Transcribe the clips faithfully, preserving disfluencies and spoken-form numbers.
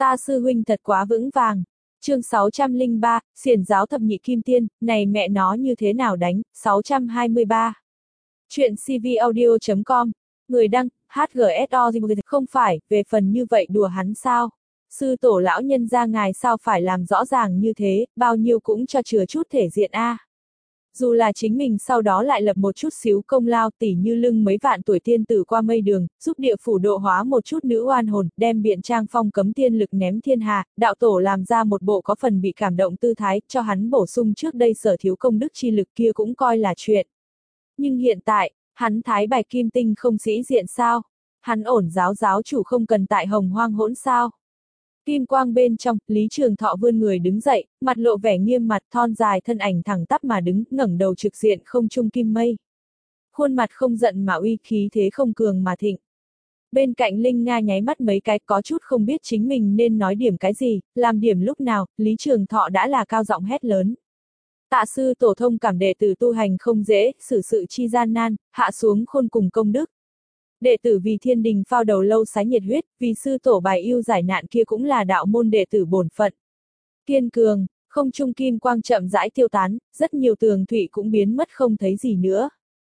Ta sư huynh thật quá vững vàng. Chương sáu trăm lẻ ba, xiển giáo thập nhị kim tiên, này mẹ nó như thế nào đánh, sáu trăm hai mươi ba. Chuyện cvaudio chấm com, người đăng, hát giê ét o không phải, về phần như vậy đùa hắn sao? Sư tổ lão nhân gia ngài sao phải làm rõ ràng như thế, bao nhiêu cũng cho chừa chút thể diện a. Dù là chính mình sau đó lại lập một chút xíu công lao tỉ như lưng mấy vạn tuổi tiên tử qua mây đường, giúp địa phủ độ hóa một chút nữ oan hồn, đem biện trang phong cấm tiên lực ném thiên hà, đạo tổ làm ra một bộ có phần bị cảm động tư thái, cho hắn bổ sung trước đây sở thiếu công đức chi lực kia cũng coi là chuyện. Nhưng hiện tại, hắn thái bạch kim tinh không sĩ diện sao? Hắn ổn giáo giáo chủ không cần tại hồng hoang hỗn sao? Kim quang bên trong, Lý Trường Thọ vươn người đứng dậy, mặt lộ vẻ nghiêm mặt, thon dài thân ảnh thẳng tắp mà đứng, ngẩng đầu trực diện không trung kim mây. Khuôn mặt không giận mà uy, khí thế không cường mà thịnh. Bên cạnh Linh Nga nháy mắt mấy cái, có chút không biết chính mình nên nói điểm cái gì, làm điểm lúc nào, Lý Trường Thọ đã là cao giọng hét lớn. Tạ sư tổ thông cảm đệ tử tu hành không dễ, xử sự chi gian nan, hạ xuống khôn cùng công đức. Đệ tử vì thiên đình phao đầu lâu sái nhiệt huyết, vì sư tổ bài yêu giải nạn kia cũng là đạo môn đệ tử bổn phận. Kiên cường, không trung kim quang chậm rãi tiêu tán, rất nhiều tường thủy cũng biến mất không thấy gì nữa.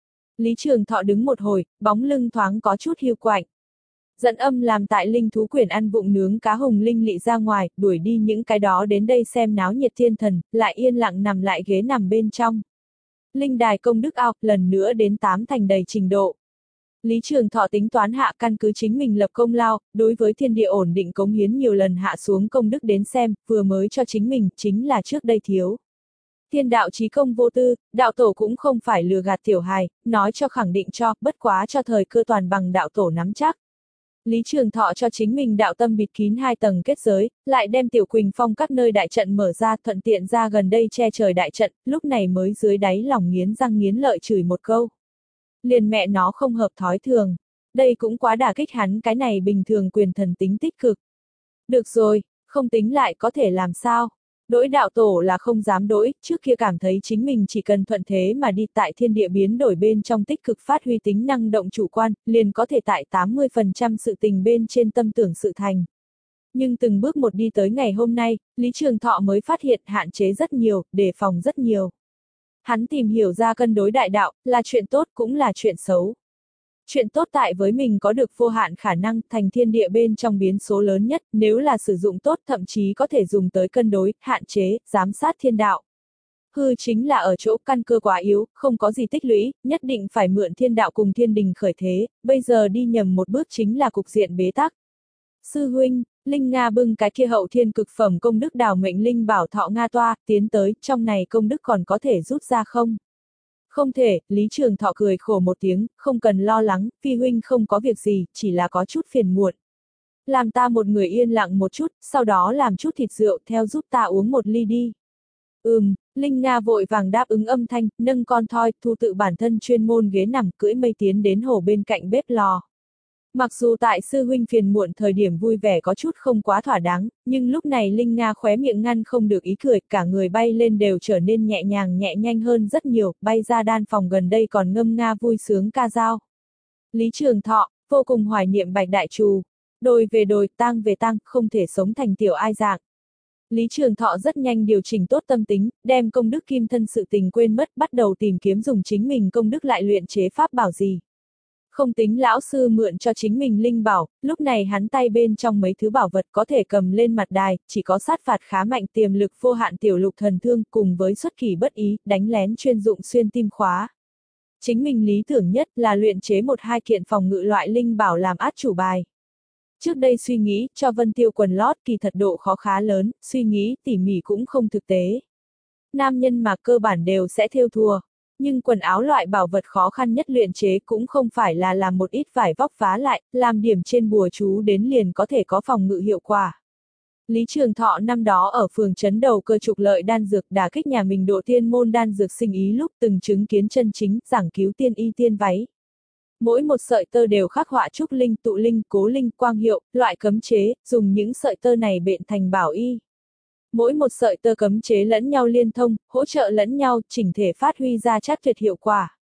Lý Trường Thọ đứng một hồi, bóng lưng thoáng có chút hiu quạnh. Dẫn âm làm tại linh thú quyển ăn vụng nướng cá hùng linh lị ra ngoài, đuổi đi những cái đó đến đây xem náo nhiệt thiên thần, lại yên lặng nằm lại ghế nằm bên trong. Linh đài công đức ao, lần nữa đến tám thành đầy trình độ. Lý Trường Thọ tính toán hạ căn cứ chính mình lập công lao, đối với thiên địa ổn định cống hiến nhiều lần hạ xuống công đức đến xem, vừa mới cho chính mình, chính là trước đây thiếu. Thiên đạo chí công vô tư, đạo tổ cũng không phải lừa gạt tiểu hài, nói cho khẳng định cho, bất quá cho thời cơ toàn bằng đạo tổ nắm chắc. Lý Trường Thọ cho chính mình đạo tâm bịt kín hai tầng kết giới, lại đem Tiểu Quỳnh Phong các nơi đại trận mở ra, thuận tiện ra gần đây che trời đại trận, lúc này mới dưới đáy lòng nghiến răng nghiến lợi chửi một câu. Liền mẹ nó không hợp thói thường. Đây cũng quá đả kích hắn cái này bình thường quyền thần tính tích cực. Được rồi, không tính lại có thể làm sao. Đỗi đạo tổ là không dám đỗi, trước kia cảm thấy chính mình chỉ cần thuận thế mà đi tại thiên địa biến đổi bên trong tích cực phát huy tính năng động chủ quan, liền có thể tại tám mươi phần trăm sự tình bên trên tâm tưởng sự thành. Nhưng từng bước một đi tới ngày hôm nay, Lý Trường Thọ mới phát hiện hạn chế rất nhiều, đề phòng rất nhiều. Hắn tìm hiểu ra cân đối đại đạo, là chuyện tốt cũng là chuyện xấu. Chuyện tốt tại với mình có được vô hạn khả năng thành thiên địa bên trong biến số lớn nhất, nếu là sử dụng tốt thậm chí có thể dùng tới cân đối, hạn chế, giám sát thiên đạo. Hư chính là ở chỗ căn cơ quá yếu, không có gì tích lũy, nhất định phải mượn thiên đạo cùng thiên đình khởi thế, bây giờ đi nhầm một bước chính là cục diện bế tắc. Sư huynh, Linh Nga bưng cái kia hậu thiên cực phẩm công đức đào mệnh linh bảo thọ Nga toa, tiến tới, trong này công đức còn có thể rút ra không? Không thể, Lý Trường Thọ cười khổ một tiếng, không cần lo lắng, phi huynh không có việc gì, chỉ là có chút phiền muộn. Làm ta một người yên lặng một chút, sau đó làm chút thịt rượu theo giúp ta uống một ly đi. Ừm, Linh Nga vội vàng đáp ứng âm thanh, nâng con thoi, thu tự bản thân chuyên môn ghế nằm cưỡi mây tiến đến hồ bên cạnh bếp lò. Mặc dù tại sư huynh phiền muộn thời điểm vui vẻ có chút không quá thỏa đáng, nhưng lúc này Linh Nga khóe miệng ngăn không được ý cười, cả người bay lên đều trở nên nhẹ nhàng nhẹ nhanh hơn rất nhiều, bay ra đan phòng gần đây còn ngâm nga vui sướng ca dao. Lý Trường Thọ, vô cùng hoài niệm Bạch Đại Trù. Đồi về đồi, tang về tang, không thể sống thành tiểu ai dạng. Lý Trường Thọ rất nhanh điều chỉnh tốt tâm tính, đem công đức kim thân sự tình quên mất, bắt đầu tìm kiếm dùng chính mình công đức lại luyện chế pháp bảo gì. Không tính lão sư mượn cho chính mình linh bảo, lúc này hắn tay bên trong mấy thứ bảo vật có thể cầm lên mặt đài, chỉ có sát phạt khá mạnh tiềm lực vô hạn tiểu lục thần thương cùng với xuất kỳ bất ý, đánh lén chuyên dụng xuyên tim khóa. Chính mình lý tưởng nhất là luyện chế một hai kiện phòng ngự loại linh bảo làm át chủ bài. Trước đây suy nghĩ cho Vân Tiêu quần lót kỳ thật độ khó khá lớn, suy nghĩ tỉ mỉ cũng không thực tế. Nam nhân mà cơ bản đều sẽ thêu thùa. Nhưng quần áo loại bảo vật khó khăn nhất luyện chế cũng không phải là làm một ít vải vóc vá lại, làm điểm trên bùa chú đến liền có thể có phòng ngự hiệu quả. Lý Trường Thọ năm đó ở phường trấn đầu cơ trục lợi đan dược đả kích nhà mình độ tiên môn đan dược sinh ý lúc từng chứng kiến chân chính giảng cứu tiên y tiên váy. Mỗi một sợi tơ đều khắc họa trúc linh, tụ linh, cố linh, quang hiệu, loại cấm chế, dùng những sợi tơ này bện thành bảo y. Mỗi một sợi tơ cấm chế lẫn nhau liên thông, hỗ trợ lẫn nhau, chỉnh thể phát huy ra chắc tuyệt hiệu quả.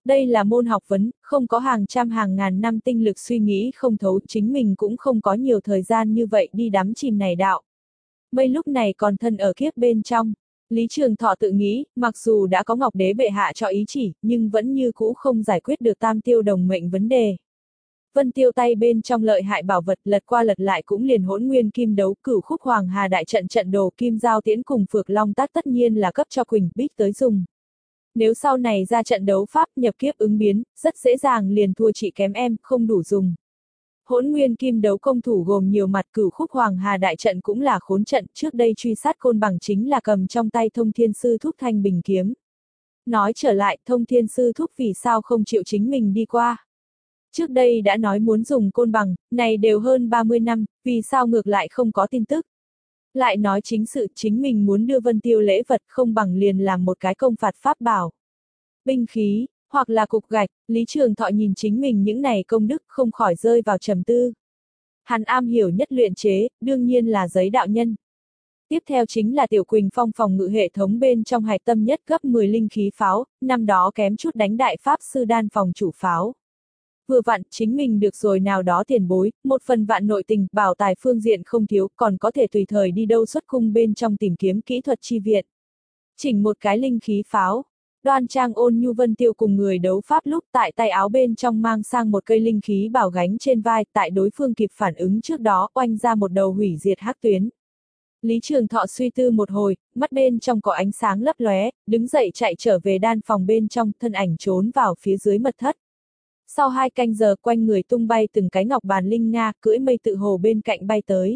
Đây là môn học vấn, không có hàng trăm hàng ngàn năm tinh lực suy nghĩ không thấu, chính mình cũng không có nhiều thời gian như vậy đi đắm chìm này đạo. Mây lúc này còn thân ở kiếp bên trong. Lý Trường Thọ tự nghĩ, mặc dù đã có Ngọc Đế bệ hạ cho ý chỉ, nhưng vẫn như cũ không giải quyết được tam tiêu đồng mệnh vấn đề. Vân Tiêu tay bên trong lợi hại bảo vật lật qua lật lại cũng liền hỗn nguyên kim đấu cửu khúc hoàng hà đại trận trận đồ kim giao tiễn cùng phược long tát tất nhiên là cấp cho Quỳnh Bích tới dùng. Nếu sau này ra trận đấu pháp nhập kiếp ứng biến, rất dễ dàng liền thua chị kém em, không đủ dùng. Hỗn nguyên kim đấu công thủ gồm nhiều mặt, cửu khúc hoàng hà đại trận cũng là khốn trận, trước đây truy sát côn bằng chính là cầm trong tay thông thiên sư thúc thanh bình kiếm. Nói trở lại, thông thiên sư thúc vì sao không chịu chính mình đi qua. Trước đây đã nói muốn dùng côn bằng, này đều hơn ba mươi năm, vì sao ngược lại không có tin tức. Lại nói chính sự chính mình muốn đưa Vân Tiêu lễ vật không bằng liền làm một cái công phạt pháp bảo. Binh khí, hoặc là cục gạch, Lý Trường Thọ nhìn chính mình những này công đức không khỏi rơi vào trầm tư. Hắn am hiểu nhất luyện chế, đương nhiên là giấy đạo nhân. Tiếp theo chính là Tiểu Quỳnh Phong phòng ngự hệ thống bên trong hạch tâm nhất gấp mười linh khí pháo, năm đó kém chút đánh đại pháp sư đan phòng chủ pháo. Vừa vặn, chính mình được rồi nào đó tiền bối, một phần vạn nội tình, bảo tài phương diện không thiếu, còn có thể tùy thời đi đâu xuất cung bên trong tìm kiếm kỹ thuật chi viện. Chỉnh một cái linh khí pháo, đoan trang ôn nhu Vân Tiêu cùng người đấu pháp lúc tại tay áo bên trong mang sang một cây linh khí bảo gánh trên vai, tại đối phương kịp phản ứng trước đó, oanh ra một đầu hủy diệt hắc tuyến. Lý Trường Thọ suy tư một hồi, mắt bên trong có ánh sáng lấp lóe, đứng dậy chạy trở về đan phòng bên trong, thân ảnh trốn vào phía dưới mật thất. Sau hai canh giờ quanh người tung bay từng cái ngọc bàn linh nga, cưỡi mây tự hồ bên cạnh bay tới.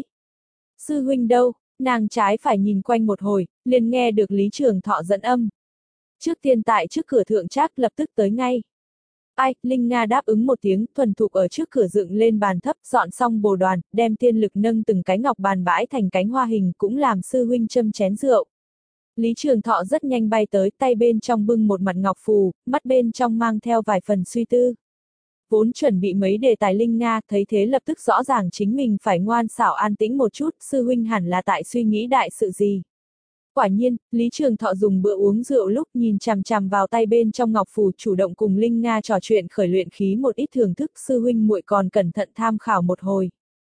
Sư huynh đâu? Nàng trái phải nhìn quanh một hồi, liền nghe được Lý Trường Thọ dẫn âm. Trước tiên tại trước cửa thượng trác lập tức tới ngay. Ai, linh nga đáp ứng một tiếng, thuần thục ở trước cửa dựng lên bàn thấp, dọn xong bồ đoàn, đem tiên lực nâng từng cái ngọc bàn bãi thành cánh hoa hình, cũng làm sư huynh châm chén rượu. Lý Trường Thọ rất nhanh bay tới, tay bên trong bưng một mặt ngọc phù, mắt bên trong mang theo vài phần suy tư. Vốn chuẩn bị mấy đề tài linh nga, thấy thế lập tức rõ ràng chính mình phải ngoan xảo an tĩnh một chút, sư huynh hẳn là tại suy nghĩ đại sự gì. Quả nhiên, Lý Trường Thọ dùng bữa uống rượu lúc nhìn chằm chằm vào tay bên trong ngọc phù, chủ động cùng linh nga trò chuyện khởi luyện khí một ít thưởng thức, sư huynh muội còn cẩn thận tham khảo một hồi.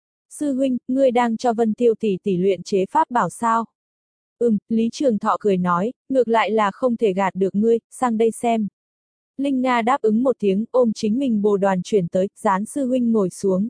Sư huynh, ngươi đang cho Vân Tiêu tỷ tỷ luyện chế pháp bảo sao? Ừm, Lý Trường Thọ cười nói, ngược lại là không thể gạt được ngươi, sang đây xem. Linh Nga đáp ứng một tiếng, ôm chính mình bồ đoàn chuyển tới, dán sư huynh ngồi xuống.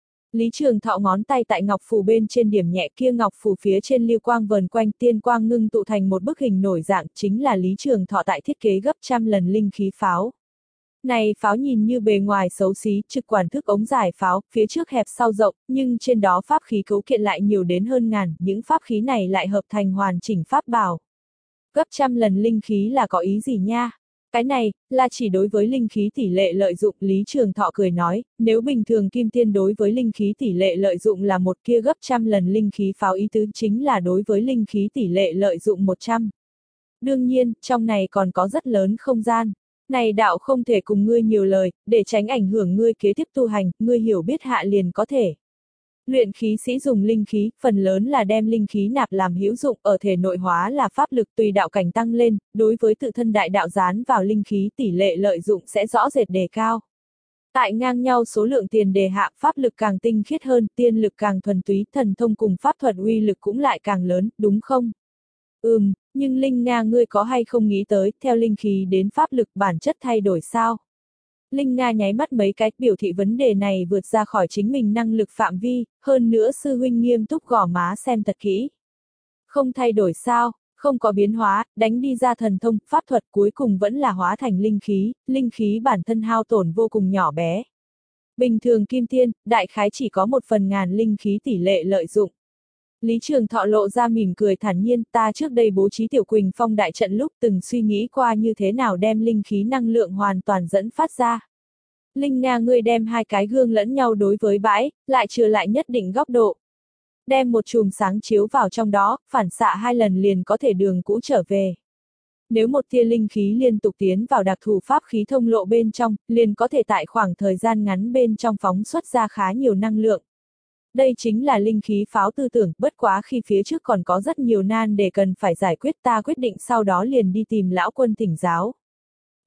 Lý Trường Thọ ngón tay tại ngọc phù bên trên điểm nhẹ, kia ngọc phù phía trên lưu quang vờn quanh, tiên quang ngưng tụ thành một bức hình nổi dạng, chính là Lý Trường Thọ tại thiết kế gấp trăm lần linh khí pháo. Này pháo nhìn như bề ngoài xấu xí, trực quản thức ống giải pháo, phía trước hẹp sau rộng, nhưng trên đó pháp khí cấu kiện lại nhiều đến hơn ngàn, những pháp khí này lại hợp thành hoàn chỉnh pháp bảo. Gấp trăm lần linh khí là có ý gì nha? Cái này, là chỉ đối với linh khí tỷ lệ lợi dụng, Lý Trường Thọ cười nói, nếu bình thường kim tiên đối với linh khí tỷ lệ lợi dụng là một, kia gấp trăm lần linh khí pháo ý tứ chính là đối với linh khí tỷ lệ lợi dụng một trăm. Đương nhiên, trong này còn có rất lớn không gian. Này đạo không thể cùng ngươi nhiều lời, để tránh ảnh hưởng ngươi kế tiếp tu hành, ngươi hiểu biết hạ liền có thể. Luyện khí sĩ dùng linh khí, phần lớn là đem linh khí nạp làm hữu dụng, ở thể nội hóa là pháp lực, tùy đạo cảnh tăng lên, đối với tự thân đại đạo dán vào linh khí tỷ lệ lợi dụng sẽ rõ rệt đề cao. Tại ngang nhau số lượng tiền đề hạ, pháp lực càng tinh khiết hơn, tiên lực càng thuần túy, thần thông cùng pháp thuật uy lực cũng lại càng lớn, đúng không? Ừm, nhưng Linh Nga ngươi có hay không nghĩ tới, theo linh khí đến pháp lực bản chất thay đổi sao? Linh Nga nháy mắt mấy cái, biểu thị vấn đề này vượt ra khỏi chính mình năng lực phạm vi, hơn nữa sư huynh nghiêm túc gõ má xem thật kỹ. Không thay đổi sao, không có biến hóa, đánh đi ra thần thông, pháp thuật cuối cùng vẫn là hóa thành linh khí, linh khí bản thân hao tổn vô cùng nhỏ bé. Bình thường kim tiên, đại khái chỉ có một phần ngàn linh khí tỷ lệ lợi dụng. Lý Trường Thọ lộ ra mỉm cười thản nhiên, ta trước đây bố trí Tiểu Quỳnh Phong đại trận lúc từng suy nghĩ qua như thế nào đem linh khí năng lượng hoàn toàn dẫn phát ra. Linh Nga ngươi đem hai cái gương lẫn nhau đối với bãi, lại trừ lại nhất định góc độ. Đem một chùm sáng chiếu vào trong đó, phản xạ hai lần liền có thể đường cũ trở về. Nếu một tia linh khí liên tục tiến vào đặc thù pháp khí thông lộ bên trong, liền có thể tại khoảng thời gian ngắn bên trong phóng xuất ra khá nhiều năng lượng. Đây chính là linh khí pháo tư tưởng, bất quá khi phía trước còn có rất nhiều nan để cần phải giải quyết, ta quyết định sau đó liền đi tìm lão quân thỉnh giáo.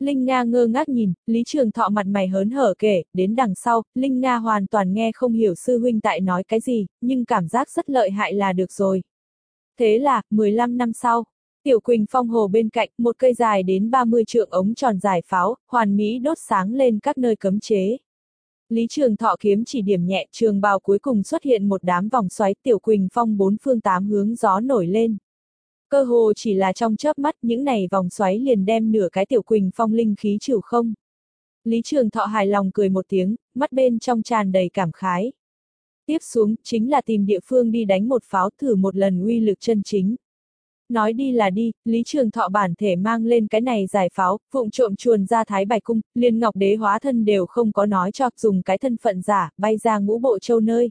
Linh Nga ngơ ngác nhìn, Lý Trường Thọ mặt mày hớn hở kể, đến đằng sau, Linh Nga hoàn toàn nghe không hiểu sư huynh tại nói cái gì, nhưng cảm giác rất lợi hại là được rồi. Thế là, mười lăm năm sau, Tiểu Quỳnh Phong hồ bên cạnh, một cây dài đến ba mươi trượng ống tròn dài pháo, hoàn mỹ đốt sáng lên các nơi cấm chế. Lý Trường Thọ kiếm chỉ điểm nhẹ, trường bào cuối cùng xuất hiện một đám vòng xoáy, Tiểu Quỳnh Phong bốn phương tám hướng gió nổi lên. Cơ hồ chỉ là trong chớp mắt, những này vòng xoáy liền đem nửa cái Tiểu Quỳnh Phong linh khí trừ không. Lý Trường Thọ hài lòng cười một tiếng, mắt bên trong tràn đầy cảm khái. Tiếp xuống, chính là tìm địa phương đi đánh một pháo thử một lần uy lực chân chính. Nói đi là đi, Lý Trường Thọ bản thể mang lên cái này giải pháo, vụng trộm chuồn ra Thái Bạch Cung, Liên Ngọc Đế hóa thân đều không có nói cho, dùng cái thân phận giả, bay ra Ngũ Bộ Châu nơi.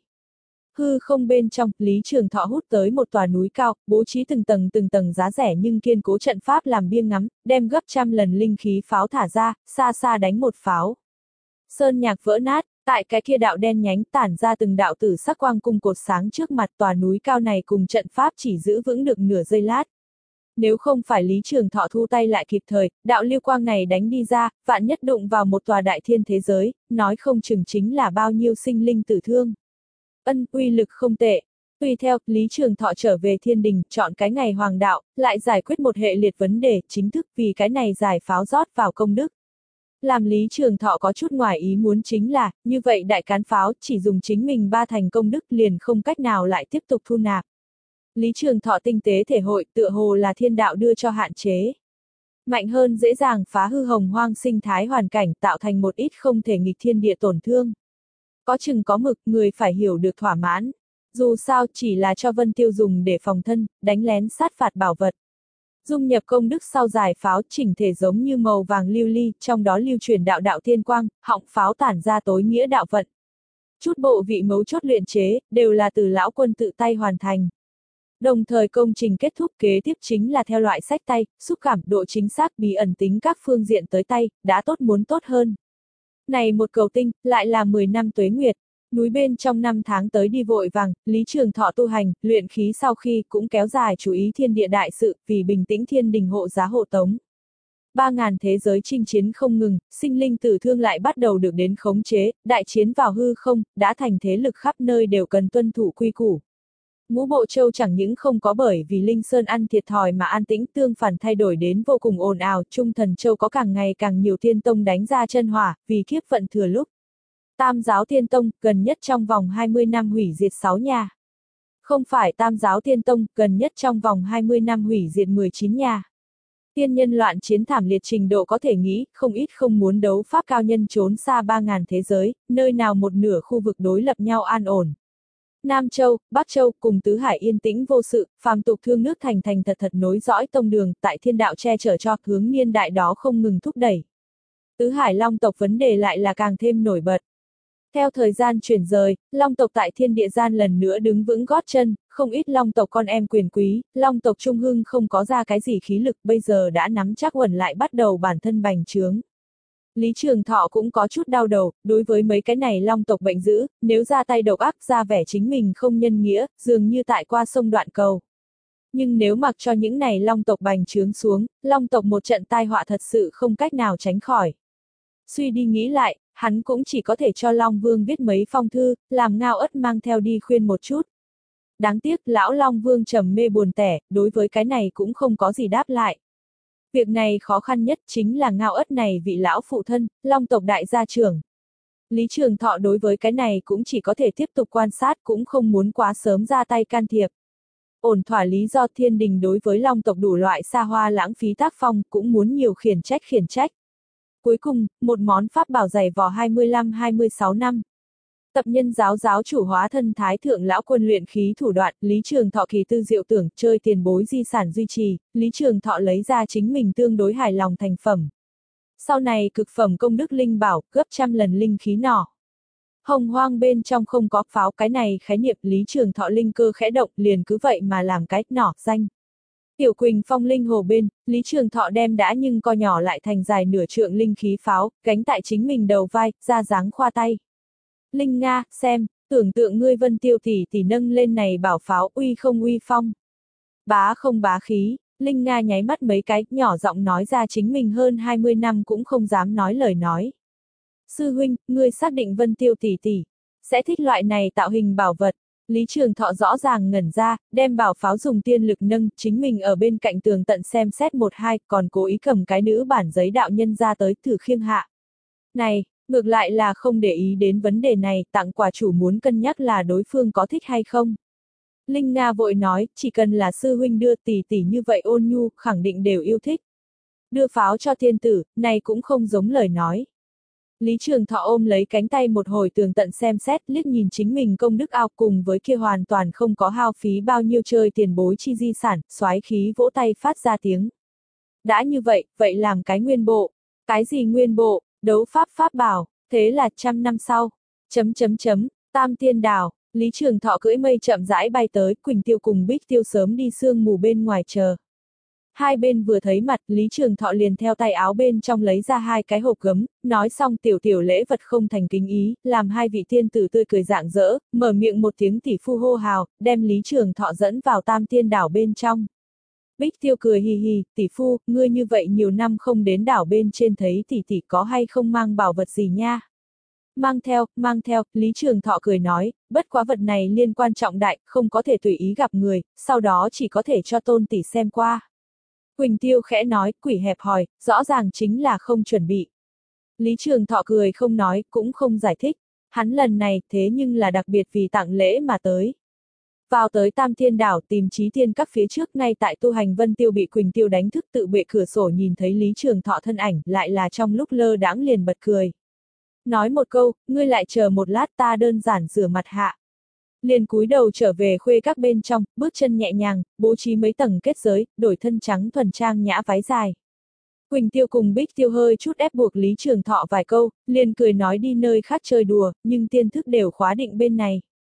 Hư không bên trong, Lý Trường Thọ hút tới một tòa núi cao, bố trí từng tầng từng tầng giá rẻ nhưng kiên cố trận pháp làm biêng ngắm, đem gấp trăm lần linh khí pháo thả ra, xa xa đánh một pháo. Sơn nhạc vỡ nát, tại cái kia đạo đen nhánh tản ra từng đạo tử sắc quang cung cột sáng trước mặt tòa núi cao này cùng trận pháp chỉ giữ vững được nửa giây lát. Nếu không phải Lý Trường Thọ thu tay lại kịp thời, đạo lưu quang này đánh đi ra, vạn nhất đụng vào một tòa đại thiên thế giới, nói không chừng chính là bao nhiêu sinh linh tử thương. Ân, uy lực không tệ. Tùy theo, Lý Trường Thọ trở về thiên đình, chọn cái ngày hoàng đạo, lại giải quyết một hệ liệt vấn đề, chính thức vì cái này giải pháo rót vào công đức. Làm Lý Trường Thọ có chút ngoài ý muốn chính là, như vậy đại cán pháo chỉ dùng chính mình ba thành công đức liền không cách nào lại tiếp tục thu nạp. Lý Trường Thọ tinh tế thể hội tựa hồ là thiên đạo đưa cho hạn chế. Mạnh hơn dễ dàng phá hư hồng hoang sinh thái hoàn cảnh tạo thành một ít không thể nghịch thiên địa tổn thương. Có chừng có mực, người phải hiểu được thỏa mãn. Dù sao chỉ là cho Vân Tiêu dùng để phòng thân, đánh lén sát phạt bảo vật. Dung nhập công đức sau giải pháo chỉnh thể giống như màu vàng lưu ly, trong đó lưu truyền đạo đạo thiên quang, họng pháo tản ra tối nghĩa đạo vận. Chút bộ vị mấu chốt luyện chế, đều là từ lão quân tự tay hoàn thành. Đồng thời công trình kết thúc kế tiếp chính là theo loại sách tay, xúc cảm, độ chính xác, bí ẩn tính các phương diện tới tay, đã tốt muốn tốt hơn. Này một cầu tinh, lại là mười năm tuế nguyệt. Núi bên trong năm tháng tới đi vội vàng, Lý Trường Thọ tu hành, luyện khí sau khi cũng kéo dài chú ý thiên địa đại sự, vì bình tĩnh thiên đình hộ giá hộ tống. Ba ngàn thế giới chinh chiến không ngừng, sinh linh tử thương lại bắt đầu được đến khống chế, đại chiến vào hư không, đã thành thế lực khắp nơi đều cần tuân thủ quy củ. Ngũ Bộ Châu chẳng những không có bởi vì Linh Sơn ăn thiệt thòi mà an tĩnh, tương phản thay đổi đến vô cùng ồn ào, Trung Thần Châu có càng ngày càng nhiều thiên tông đánh ra chân hỏa, vì kiếp vận thừa lúc. Tam giáo Thiên Tông, gần nhất trong vòng hai mươi năm hủy diệt sáu nhà. Không phải Tam giáo Thiên Tông, gần nhất trong vòng hai mươi năm hủy diệt mười chín nhà. Tiên nhân loạn chiến thảm liệt trình độ có thể nghĩ, không ít không muốn đấu pháp cao nhân trốn xa ba ngàn thế giới, nơi nào một nửa khu vực đối lập nhau an ổn. Nam Châu, Bắc Châu cùng Tứ Hải yên tĩnh vô sự, phàm tục thương nước thành thành thật thật nối dõi tông đường, tại thiên đạo che chở cho hướng niên đại đó không ngừng thúc đẩy. Tứ Hải Long tộc vấn đề lại là càng thêm nổi bật. Theo thời gian chuyển rời, Long tộc tại thiên địa gian lần nữa đứng vững gót chân, không ít Long tộc con em quyền quý, Long tộc trung hưng không có ra cái gì khí lực bây giờ đã nắm chắc quần lại bắt đầu bản thân bành trướng. Lý Trường Thọ cũng có chút đau đầu, đối với mấy cái này Long tộc bệnh dữ, nếu ra tay độc ác ra vẻ chính mình không nhân nghĩa, dường như tại qua sông đoạn cầu. Nhưng nếu mặc cho những này Long tộc bành trướng xuống, Long tộc một trận tai họa thật sự không cách nào tránh khỏi. Suy đi nghĩ lại, hắn cũng chỉ có thể cho Long Vương viết mấy phong thư, làm Ngao Ất mang theo đi khuyên một chút. Đáng tiếc, lão Long Vương trầm mê buồn tẻ, đối với cái này cũng không có gì đáp lại. Việc này khó khăn nhất chính là Ngao Ất này vị lão phụ thân, Long tộc đại gia trưởng. Lý Trường Thọ đối với cái này cũng chỉ có thể tiếp tục quan sát, cũng không muốn quá sớm ra tay can thiệp. Ổn thỏa lý do thiên đình đối với Long tộc đủ loại xa hoa lãng phí tác phong, cũng muốn nhiều khiển trách khiển trách. Cuối cùng, một món pháp bảo dày vò hai mươi lăm hai mươi sáu năm. Tập nhân giáo giáo chủ hóa thân thái thượng lão quân luyện khí thủ đoạn, Lý Trường Thọ kỳ tư diệu tưởng, chơi tiền bối di sản duy trì, Lý Trường Thọ lấy ra chính mình tương đối hài lòng thành phẩm. Sau này cực phẩm công đức linh bảo, gấp trăm lần linh khí nỏ. Hồng hoang bên trong không có pháo cái này khái niệm, Lý Trường Thọ linh cơ khẽ động liền cứ vậy mà làm cái nỏ danh. Tiểu Quỳnh Phong linh hồ bên, Lý Trường Thọ đem đã nhưng co nhỏ lại thành dài nửa trượng linh khí pháo, gánh tại chính mình đầu vai, ra dáng khoa tay. Linh Nga, xem, tưởng tượng ngươi Vân Tiêu tỷ tỷ nâng lên này bảo pháo uy không uy phong. Bá không bá khí, Linh Nga nháy mắt mấy cái, nhỏ giọng nói ra chính mình hơn hai mươi năm cũng không dám nói lời nói. Sư huynh, ngươi xác định Vân Tiêu tỷ tỷ sẽ thích loại này tạo hình bảo vật. Lý Trường Thọ rõ ràng ngẩn ra, đem bảo pháo dùng tiên lực nâng, chính mình ở bên cạnh tường tận xem xét một hai, còn cố ý cầm cái nữ bản giấy đạo nhân ra tới thử khiêng hạ. Này, ngược lại là không để ý đến vấn đề này, tặng quà chủ muốn cân nhắc là đối phương có thích hay không. Linh Nga vội nói, chỉ cần là sư huynh đưa tỷ tỷ như vậy ôn nhu, khẳng định đều yêu thích. Đưa pháo cho thiên tử, này cũng không giống lời nói. Lý Trường Thọ ôm lấy cánh tay một hồi tường tận xem xét, liếc nhìn chính mình công đức ao cùng với kia hoàn toàn không có hao phí bao nhiêu chơi tiền bối chi di sản, soái khí vỗ tay phát ra tiếng. Đã như vậy, vậy làm cái nguyên bộ. Cái gì nguyên bộ, đấu pháp pháp bảo, thế là trăm năm sau. Chấm chấm chấm, tam tiên đảo, Lý Trường Thọ cưỡi mây chậm rãi bay tới, Quỳnh Tiêu cùng Bích Tiêu sớm đi sương mù bên ngoài chờ. Hai bên vừa thấy mặt, Lý Trường Thọ liền theo tay áo bên trong lấy ra hai cái hộp gấm, nói xong tiểu tiểu lễ vật không thành kính ý, làm hai vị tiên tử tươi cười rạng rỡ, mở miệng một tiếng tỷ phu hô hào, đem Lý Trường Thọ dẫn vào tam tiên đảo bên trong. Bích Tiêu cười hì hì, tỷ phu, ngươi như vậy nhiều năm không đến đảo bên trên thấy tỷ tỷ có hay không mang bảo vật gì nha. Mang theo, mang theo, Lý Trường Thọ cười nói, bất quá vật này liên quan trọng đại, không có thể tùy ý gặp người, sau đó chỉ có thể cho tôn tỷ xem qua. Quỳnh Tiêu khẽ nói, quỷ hẹp hòi, rõ ràng chính là không chuẩn bị. Lý Trường Thọ cười không nói, cũng không giải thích. Hắn lần này thế nhưng là đặc biệt vì tặng lễ mà tới. Vào tới Tam Thiên Đảo tìm Chí Thiên Các phía trước ngay tại tu hành Vân Tiêu bị Quỳnh Tiêu đánh thức tự bệ cửa sổ nhìn thấy Lý Trường Thọ thân ảnh, lại là trong lúc lơ đãng liền bật cười. Nói một câu, ngươi lại chờ một lát ta đơn giản rửa mặt hạ. Liền cúi đầu trở về khuê các bên trong, bước chân nhẹ nhàng, bố trí mấy tầng kết giới, đổi thân trắng thuần trang nhã váy dài. Quỳnh Tiêu cùng Bích Tiêu hơi chút ép buộc Lý Trường Thọ vài câu, liền cười nói đi nơi khác chơi đùa, nhưng tiên thức đều khóa định bên này.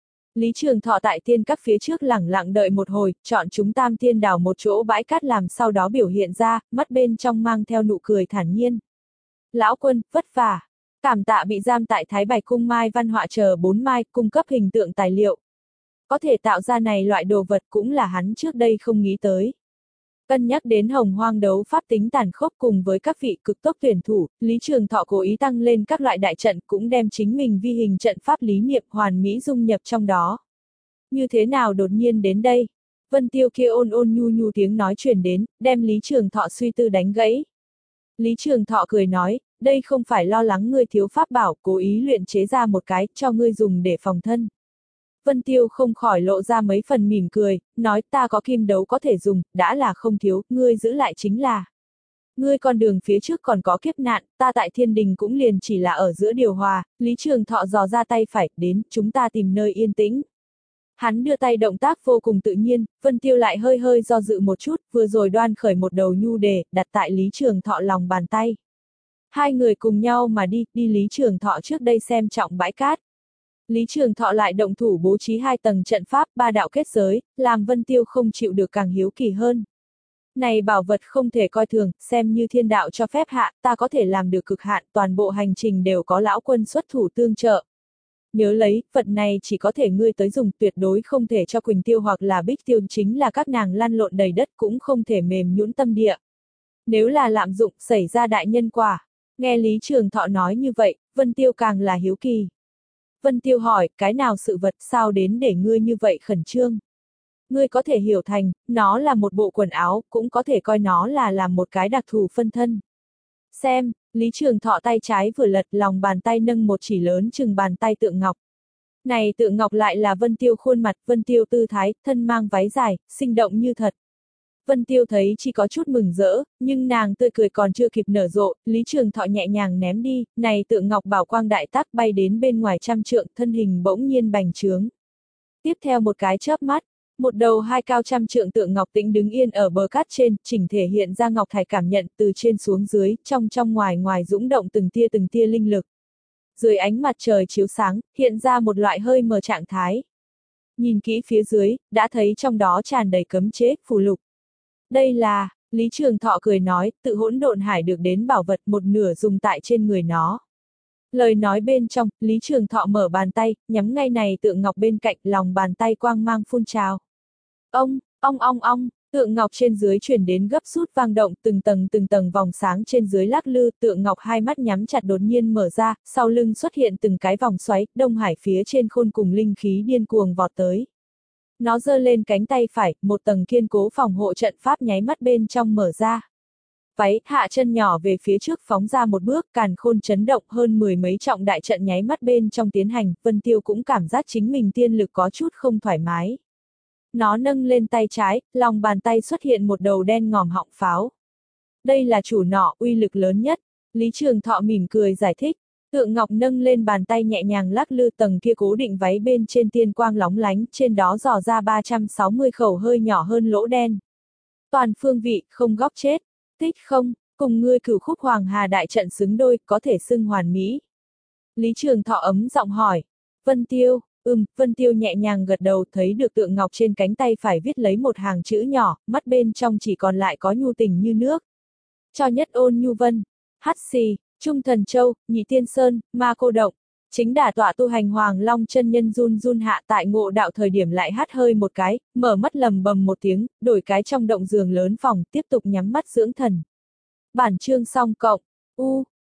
Lý Trường Thọ tại tiên các phía trước lẳng lặng đợi một hồi, chọn chúng Tam Tiên Đảo một chỗ bãi cát làm sau đó biểu hiện ra, mắt bên trong mang theo nụ cười thản nhiên. Lão quân, vất vả. Cảm tạ bị giam tại Thái Bạch Cung Mai Văn Họa chờ bốn mai, cung cấp hình tượng tài liệu. Có thể tạo ra này loại đồ vật cũng là hắn trước đây không nghĩ tới. Cân nhắc đến hồng hoang đấu pháp tính tàn khốc cùng với các vị cực tốc tuyển thủ, Lý Trường Thọ cố ý tăng lên các loại đại trận cũng đem chính mình vi hình trận pháp lý niệm hoàn mỹ dung nhập trong đó. Như thế nào đột nhiên đến đây? Vân Tiêu kia ôn ôn nhu nhu tiếng nói truyền đến, đem Lý Trường Thọ suy tư đánh gãy. Lý Trường Thọ cười nói, đây không phải lo lắng ngươi thiếu pháp bảo, cố ý luyện chế ra một cái, cho ngươi dùng để phòng thân. Vân Tiêu không khỏi lộ ra mấy phần mỉm cười, nói ta có kim đấu có thể dùng, đã là không thiếu, ngươi giữ lại chính là. Ngươi con đường phía trước còn có kiếp nạn, ta tại thiên đình cũng liền chỉ là ở giữa điều hòa, Lý Trường Thọ dò ra tay phải, đến, chúng ta tìm nơi yên tĩnh. Hắn đưa tay động tác vô cùng tự nhiên, Vân Tiêu lại hơi hơi do dự một chút, vừa rồi đoan khởi một đầu nhu đề, đặt tại Lý Trường Thọ lòng bàn tay. Hai người cùng nhau mà đi, đi Lý Trường Thọ trước đây xem trọng bãi cát. Lý Trường Thọ lại động thủ bố trí hai tầng trận pháp, ba đạo kết giới, làm Vân Tiêu không chịu được càng hiếu kỳ hơn. Này bảo vật không thể coi thường, xem như thiên đạo cho phép hạ, ta có thể làm được cực hạn, toàn bộ hành trình đều có lão quân xuất thủ tương trợ. Nhớ lấy, vật này chỉ có thể ngươi tới dùng, tuyệt đối không thể cho Quỳnh Tiêu hoặc là Bích Tiêu, chính là các nàng lăn lộn đầy đất cũng không thể mềm nhũn tâm địa. Nếu là lạm dụng, xảy ra đại nhân quả. Nghe Lý Trường Thọ nói như vậy, Vân Tiêu càng là hiếu kỳ. Vân Tiêu hỏi, cái nào sự vật sao đến để ngươi như vậy khẩn trương? Ngươi có thể hiểu thành, nó là một bộ quần áo, cũng có thể coi nó là làm một cái đặc thù phân thân. Xem, Lý Trường Thọ tay trái vừa lật, lòng bàn tay nâng một chỉ lớn chừng bàn tay tượng ngọc. Này tượng ngọc lại là Vân Tiêu khuôn mặt, Vân Tiêu tư thái, thân mang váy dài, sinh động như thật. Vân Tiêu thấy chỉ có chút mừng rỡ, nhưng nàng tươi cười còn chưa kịp nở rộ, Lý Trường Thọ nhẹ nhàng ném đi, này tượng ngọc bảo quang đại tác bay đến bên ngoài trăm trượng, thân hình bỗng nhiên bành trướng. Tiếp theo một cái chớp mắt, một đầu hai cao trăm trượng tượng ngọc tĩnh đứng yên ở bờ cát trên, chỉnh thể hiện ra ngọc thải cảm nhận từ trên xuống dưới, trong trong ngoài ngoài dũng động từng tia từng tia linh lực. Dưới ánh mặt trời chiếu sáng, hiện ra một loại hơi mờ trạng thái. Nhìn kỹ phía dưới, đã thấy trong đó tràn đầy cấm chế, phù lục. Đây là, Lý Trường Thọ cười nói, tự hỗn độn hải được đến bảo vật một nửa dùng tại trên người nó. Lời nói bên trong, Lý Trường Thọ mở bàn tay, nhắm ngay này tượng ngọc bên cạnh, lòng bàn tay quang mang phun trào. Ông, ong ong ong, Tượng ngọc trên dưới chuyển đến gấp rút vang động, từng tầng từng tầng vòng sáng trên dưới lắc lư, tượng ngọc hai mắt nhắm chặt đột nhiên mở ra, sau lưng xuất hiện từng cái vòng xoáy, Đông Hải phía trên khôn cùng linh khí điên cuồng vọt tới. Nó giơ lên cánh tay phải, một tầng kiên cố phòng hộ trận pháp nháy mắt bên trong mở ra. Váy, hạ chân nhỏ về phía trước phóng ra một bước, càn khôn chấn động, hơn mười mấy trọng đại trận nháy mắt bên trong tiến hành, Vân Tiêu cũng cảm giác chính mình tiên lực có chút không thoải mái. Nó nâng lên tay trái, lòng bàn tay xuất hiện một đầu đen ngòm họng pháo. Đây là chủ nỏ, uy lực lớn nhất. Lý Trường Thọ mỉm cười giải thích. Tượng ngọc nâng lên bàn tay nhẹ nhàng lắc lư, tầng kia cố định váy bên trên tiên quang lóng lánh, trên đó dò ra ba trăm sáu mươi khẩu hơi nhỏ hơn lỗ đen. Toàn phương vị, không góc chết. Thích không, cùng ngươi cửu khúc hoàng hà đại trận xứng đôi, có thể xưng hoàn mỹ. Lý Trường Thọ ấm giọng hỏi. Vân Tiêu, ừm, Vân Tiêu nhẹ nhàng gật đầu, thấy được tượng ngọc trên cánh tay phải viết lấy một hàng chữ nhỏ, mắt bên trong chỉ còn lại có nhu tình như nước. Cho nhất ôn nhu vân, hắt xì, trung thần châu, nhị tiên sơn, ma cô động. Chính đả tọa tu hành Hoàng Long chân nhân run run hạ, tại ngộ đạo thời điểm lại hắt hơi một cái, mở mắt lầm bầm một tiếng, đổi cái trong động giường lớn phòng, tiếp tục nhắm mắt dưỡng thần. Bản chương xong cộng, u,